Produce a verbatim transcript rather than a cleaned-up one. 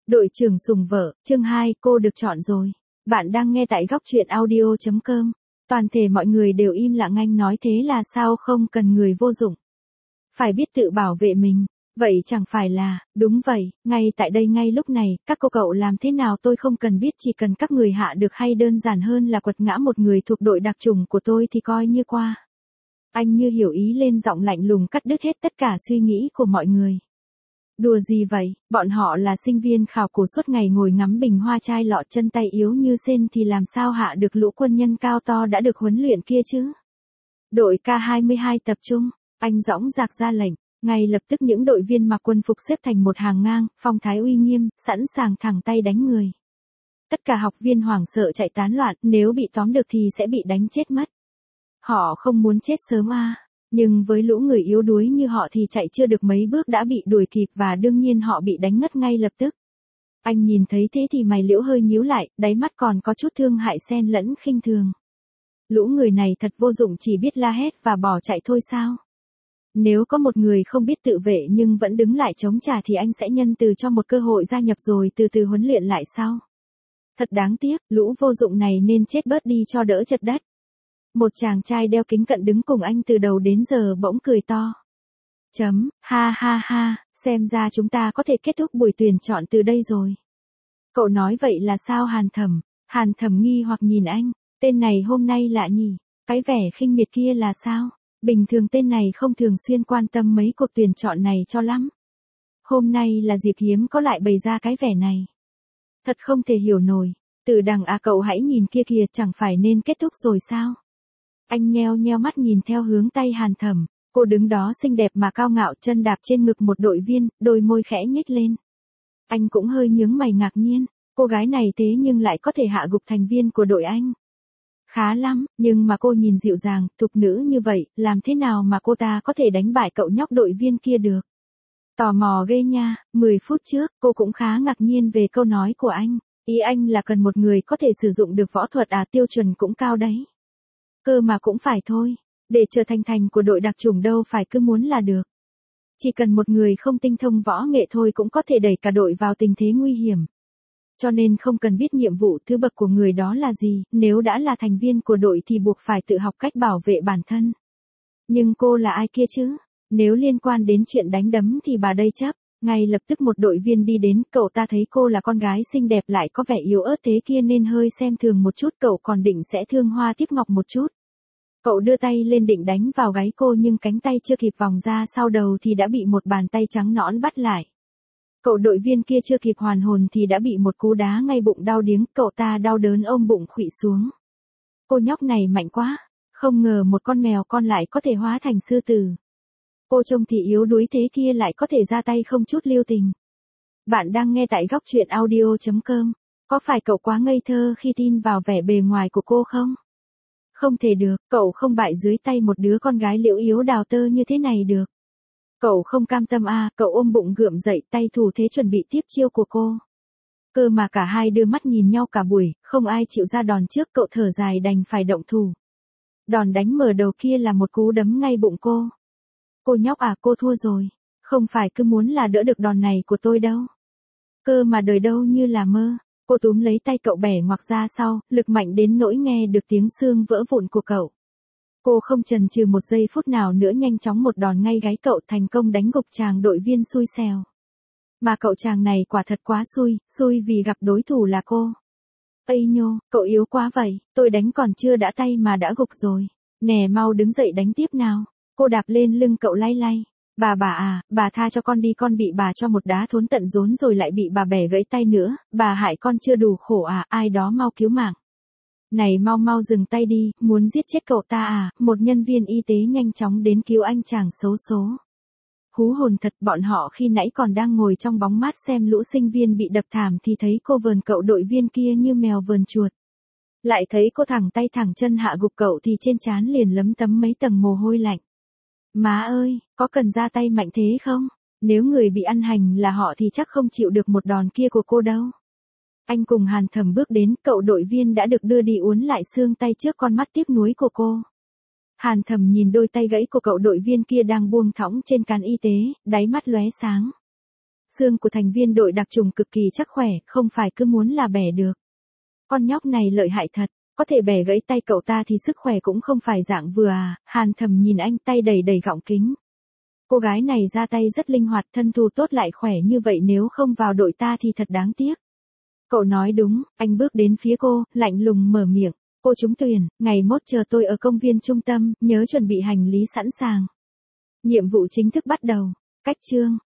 Đội trưởng sủng vợ, chương hai, cô được chọn rồi. Bạn đang nghe tại góc truyện audio chấm com. Toàn thể mọi người đều im lặng, anh nói thế là sao, không cần người vô dụng. Phải biết tự bảo vệ mình. Vậy chẳng phải là, đúng vậy, ngay tại đây ngay lúc này, các cô cậu làm thế nào tôi không cần biết, chỉ cần các người hạ được hay đơn giản hơn là quật ngã một người thuộc đội đặc chủng của tôi thì coi như qua. Anh như hiểu ý lên giọng lạnh lùng cắt đứt hết tất cả suy nghĩ của mọi người. Đùa gì vậy, bọn họ là sinh viên khảo cổ suốt ngày ngồi ngắm bình hoa chai lọ, chân tay yếu như sên thì làm sao hạ được lũ quân nhân cao to đã được huấn luyện kia chứ. Đội K hai mươi hai tập trung, anh dõng dạc ra lệnh, ngay lập tức những đội viên mặc quân phục xếp thành một hàng ngang, phong thái uy nghiêm, sẵn sàng thẳng tay đánh người. Tất cả học viên hoảng sợ chạy tán loạn, nếu bị tóm được thì sẽ bị đánh chết mất. Họ không muốn chết sớm à. Nhưng với lũ người yếu đuối như họ thì chạy chưa được mấy bước đã bị đuổi kịp và đương nhiên họ bị đánh ngất ngay lập tức. Anh nhìn thấy thế thì mày liễu hơi nhíu lại, đáy mắt còn có chút thương hại xen lẫn khinh thường. Lũ người này thật vô dụng, chỉ biết la hét và bỏ chạy thôi sao? Nếu có một người không biết tự vệ nhưng vẫn đứng lại chống trả thì anh sẽ nhân từ cho một cơ hội gia nhập rồi từ từ huấn luyện lại sau. Thật đáng tiếc, lũ vô dụng này nên chết bớt đi cho đỡ chật đất. Một chàng trai đeo kính cận đứng cùng anh từ đầu đến giờ bỗng cười to. Chấm, ha ha ha, xem ra chúng ta có thể kết thúc buổi tuyển chọn từ đây rồi. Cậu nói vậy là sao Hàn Thẩm? Hàn Thẩm nghi hoặc nhìn anh, tên này hôm nay lạ nhỉ, cái vẻ khinh miệt kia là sao? Bình thường tên này không thường xuyên quan tâm mấy cuộc tuyển chọn này cho lắm. Hôm nay là dịp hiếm có lại bày ra cái vẻ này. Thật không thể hiểu nổi, từ đằng à cậu hãy nhìn kia kìa, chẳng phải nên kết thúc rồi sao? Anh nheo nheo mắt nhìn theo hướng tay Hàn Thẩm, cô đứng đó xinh đẹp mà cao ngạo, chân đạp trên ngực một đội viên, đôi môi khẽ nhếch lên. Anh cũng hơi nhướng mày ngạc nhiên, cô gái này thế nhưng lại có thể hạ gục thành viên của đội anh. Khá lắm, nhưng mà cô nhìn dịu dàng, thục nữ như vậy, làm thế nào mà cô ta có thể đánh bại cậu nhóc đội viên kia được? Tò mò ghê nha, mười phút trước, cô cũng khá ngạc nhiên về câu nói của anh. Ý anh là cần một người có thể sử dụng được võ thuật à, tiêu chuẩn cũng cao đấy. Cơ mà cũng phải thôi, để trở thành thành của đội đặc chủng đâu phải cứ muốn là được. Chỉ cần một người không tinh thông võ nghệ thôi cũng có thể đẩy cả đội vào tình thế nguy hiểm. Cho nên không cần biết nhiệm vụ thứ bậc của người đó là gì, nếu đã là thành viên của đội thì buộc phải tự học cách bảo vệ bản thân. Nhưng cô là ai kia chứ? Nếu liên quan đến chuyện đánh đấm thì bà đây chấp. Ngay lập tức một đội viên đi đến, cậu ta thấy cô là con gái xinh đẹp lại có vẻ yếu ớt thế kia nên hơi xem thường một chút, cậu còn định sẽ thương hoa tiếp ngọc một chút. Cậu đưa tay lên định đánh vào gáy cô nhưng cánh tay chưa kịp vòng ra sau đầu thì đã bị một bàn tay trắng nõn bắt lại. Cậu đội viên kia chưa kịp hoàn hồn thì đã bị một cú đá ngay bụng đau điếng, cậu ta đau đớn ôm bụng khuỵu xuống. Cô nhóc này mạnh quá, không ngờ một con mèo con lại có thể hóa thành sư tử. Cô trông thì yếu đuối thế kia lại có thể ra tay không chút lưu tình. Bạn đang nghe tại góc truyện audio chấm com. Có phải cậu quá ngây thơ khi tin vào vẻ bề ngoài của cô không? Không thể được, cậu không bại dưới tay một đứa con gái liễu yếu đào tơ như thế này được. Cậu không cam tâm à, cậu ôm bụng gượng dậy, tay thủ thế chuẩn bị tiếp chiêu của cô. Cơ mà cả hai đưa mắt nhìn nhau cả buổi, không ai chịu ra đòn trước, cậu thở dài đành phải động thủ. Đòn đánh mở đầu kia là một cú đấm ngay bụng cô. Cô nhóc à, cô thua rồi. Không phải cứ muốn là đỡ được đòn này của tôi đâu. Cơ mà đời đâu như là mơ. Cô túm lấy tay cậu bẻ ngoặc ra sau, lực mạnh đến nỗi nghe được tiếng xương vỡ vụn của cậu. Cô không chần chừ một giây phút nào nữa, nhanh chóng một đòn ngay gáy cậu, thành công đánh gục chàng đội viên xui xẻo. Mà cậu chàng này quả thật quá xui, xui vì gặp đối thủ là cô. Ây nhô, cậu yếu quá vậy, tôi đánh còn chưa đã tay mà đã gục rồi. Nè mau đứng dậy đánh tiếp nào. Cô đạp lên lưng cậu lay lay. Bà bà à, bà tha cho con đi, con bị bà cho một đá thốn tận rốn rồi lại bị bà bẻ gãy tay nữa, bà hại con chưa đủ khổ à, ai đó mau cứu mạng. Này mau mau dừng tay đi, muốn giết chết cậu ta à, một nhân viên y tế nhanh chóng đến cứu anh chàng xấu số. Hú hồn thật, bọn họ khi nãy còn đang ngồi trong bóng mát xem lũ sinh viên bị đập thảm thì thấy cô vờn cậu đội viên kia như mèo vờn chuột. Lại thấy cô thẳng tay thẳng chân hạ gục cậu thì trên trán liền lấm tấm mấy tầng mồ hôi lạnh. Má ơi, có cần ra tay mạnh thế không? Nếu người bị ăn hành là họ thì chắc không chịu được một đòn kia của cô đâu. Anh cùng Hàn Thẩm bước đến, cậu đội viên đã được đưa đi uốn lại xương tay trước con mắt tiếc nuối của cô. Hàn Thẩm nhìn đôi tay gãy của cậu đội viên kia đang buông thõng trên cán y tế, đáy mắt lóe sáng. Xương của thành viên đội đặc trùng cực kỳ chắc khỏe, không phải cứ muốn là bẻ được. Con nhóc này lợi hại thật, có thể bẻ gãy tay cậu ta thì sức khỏe cũng không phải dạng vừa à, Hàn Thầm nhìn anh tay đầy đầy gọng kính. Cô gái này ra tay rất linh hoạt, thân thủ tốt lại khỏe như vậy, nếu không vào đội ta thì thật đáng tiếc. Cậu nói đúng, anh bước đến phía cô, lạnh lùng mở miệng. Cô trúng tuyển, ngày mốt chờ tôi ở công viên trung tâm, nhớ chuẩn bị hành lý sẵn sàng. Nhiệm vụ chính thức bắt đầu. Cách chương.